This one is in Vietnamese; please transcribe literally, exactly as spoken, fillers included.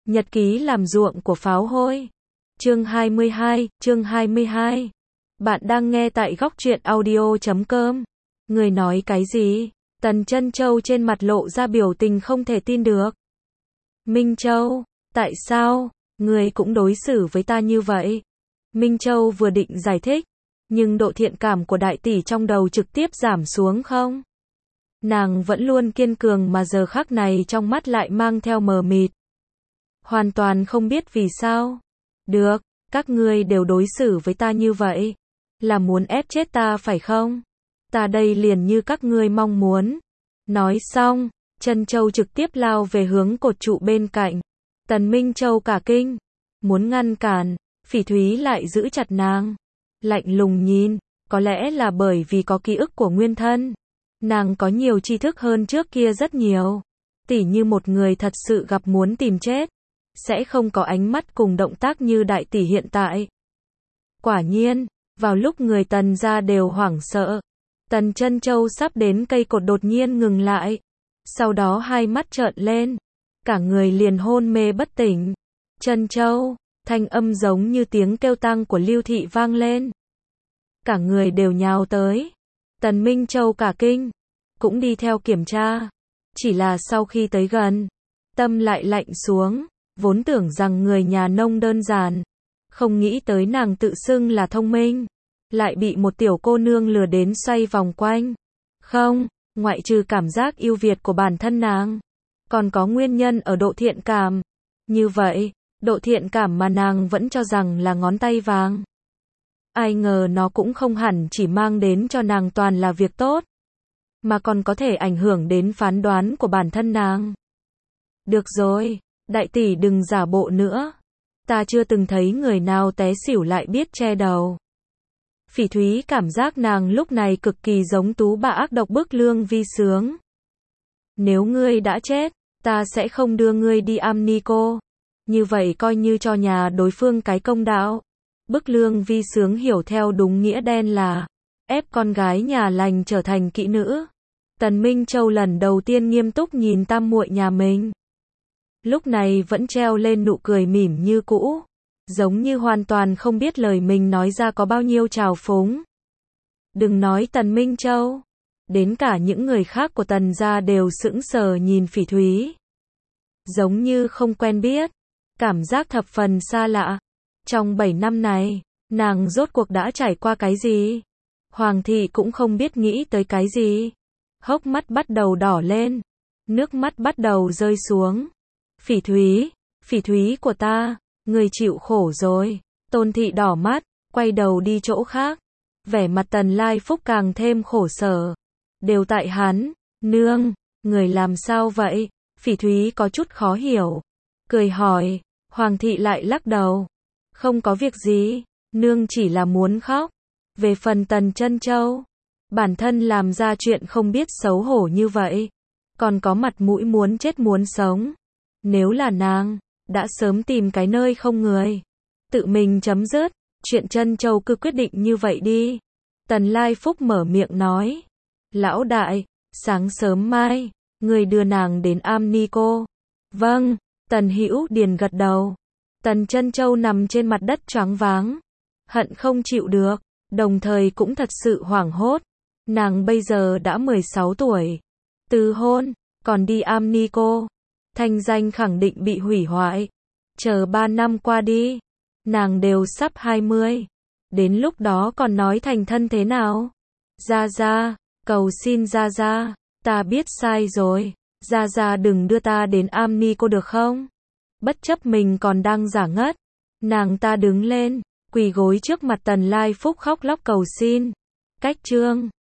Nhật ký làm ruộng của pháo hôi. Chương hai mươi hai, chương hai mươi hai. Bạn đang nghe tại góc truyện audio chấm com. Người nói cái gì? Tần Chân Châu trên mặt lộ ra biểu tình không thể tin được. Minh Châu, tại sao? Người cũng đối xử với ta như vậy. Minh Châu vừa định giải thích, nhưng độ thiện cảm của đại tỷ trong đầu trực tiếp giảm xuống không? Nàng vẫn luôn kiên cường mà giờ khắc này trong mắt lại mang theo mờ mịt. Hoàn toàn không biết vì sao. Được, các ngươi đều đối xử với ta như vậy. Là muốn ép chết ta phải không? Ta đây liền như các ngươi mong muốn. Nói xong, Chân Châu trực tiếp lao về hướng cột trụ bên cạnh. Tần Minh Châu cả kinh. Muốn ngăn cản, Phỉ Thúy lại giữ chặt nàng. Lạnh lùng nhìn, có lẽ là bởi vì có ký ức của nguyên thân. Nàng có nhiều tri thức hơn trước kia rất nhiều. Tỉ như một người thật sự gặp muốn tìm chết, sẽ không có ánh mắt cùng động tác như đại tỷ hiện tại. Quả nhiên, vào lúc người Tần gia đều hoảng sợ, Tần Chân Châu sắp đến cây cột đột nhiên ngừng lại. Sau đó hai mắt trợn lên, cả người liền hôn mê bất tỉnh. Chân Châu, thanh âm giống như tiếng kêu tang của Lưu Thị vang lên. Cả người đều nhào tới. Tần Minh Châu cả kinh, cũng đi theo kiểm tra. Chỉ là sau khi tới gần, tâm lại lạnh xuống, vốn tưởng rằng người nhà nông đơn giản, không nghĩ tới nàng tự xưng là thông minh, lại bị một tiểu cô nương lừa đến xoay vòng quanh. Không, ngoại trừ cảm giác ưu việt của bản thân nàng, còn có nguyên nhân ở độ thiện cảm. Như vậy, độ thiện cảm mà nàng vẫn cho rằng là ngón tay vàng. Ai ngờ nó cũng không hẳn chỉ mang đến cho nàng toàn là việc tốt, mà còn có thể ảnh hưởng đến phán đoán của bản thân nàng. Được rồi, đại tỷ đừng giả bộ nữa. Ta chưa từng thấy người nào té xỉu lại biết che đầu. Phỉ Thúy cảm giác nàng lúc này cực kỳ giống tú bà ác độc bức Lương Vi Sướng. Nếu ngươi đã chết, ta sẽ không đưa ngươi đi Amnico. Như vậy coi như cho nhà đối phương cái công đạo. Bức Lương Vi Sướng hiểu theo đúng nghĩa đen là ép con gái nhà lành trở thành kỹ nữ. Tần Minh Châu lần đầu tiên nghiêm túc nhìn tam muội nhà mình. Lúc này vẫn treo lên nụ cười mỉm như cũ, giống như hoàn toàn không biết lời mình nói ra có bao nhiêu trào phúng. Đừng nói Tần Minh Châu, đến cả những người khác của Tần gia đều sững sờ nhìn Phỉ Thúy. Giống như không quen biết, cảm giác thập phần xa lạ. Trong bảy năm này, nàng rốt cuộc đã trải qua cái gì? Hoàng thị cũng không biết nghĩ tới cái gì. Hốc mắt bắt đầu đỏ lên, nước mắt bắt đầu rơi xuống. Phỉ Thúy, Phỉ Thúy của ta, người chịu khổ rồi. Tôn thị đỏ mắt, quay đầu đi chỗ khác. Vẻ mặt Tần Lai Phúc càng thêm khổ sở. Đều tại hắn. Nương, người làm sao vậy? Phỉ Thúy có chút khó hiểu, cười hỏi. Hoàng thị lại lắc đầu. Không có việc gì, nương chỉ là muốn khóc. Về phần Tần Chân Châu, bản thân làm ra chuyện không biết xấu hổ như vậy, còn có mặt mũi muốn chết muốn sống. Nếu là nàng, đã sớm tìm cái nơi không người, tự mình chấm dứt. Chuyện Chân Châu cứ quyết định như vậy đi. Tần Lai Phúc mở miệng nói. Lão đại, sáng sớm mai, người đưa nàng đến Amnico. Vâng, Tần Hữu Điền gật đầu. Tần Chân Châu nằm trên mặt đất choáng váng, hận không chịu được, đồng thời cũng thật sự hoảng hốt. Nàng bây giờ đã mười sáu tuổi, từ hôn, còn đi Amnico, thanh danh khẳng định bị hủy hoại. Chờ ba năm qua đi, nàng đều sắp hai mươi, đến lúc đó còn nói thành thân thế nào? Gia Gia, cầu xin Gia Gia, ta biết sai rồi, Gia Gia đừng đưa ta đến Amnico được không? Bất chấp mình còn đang giả ngất, nàng ta đứng lên, quỳ gối trước mặt Tần Lai Phúc khóc lóc cầu xin. Cách chương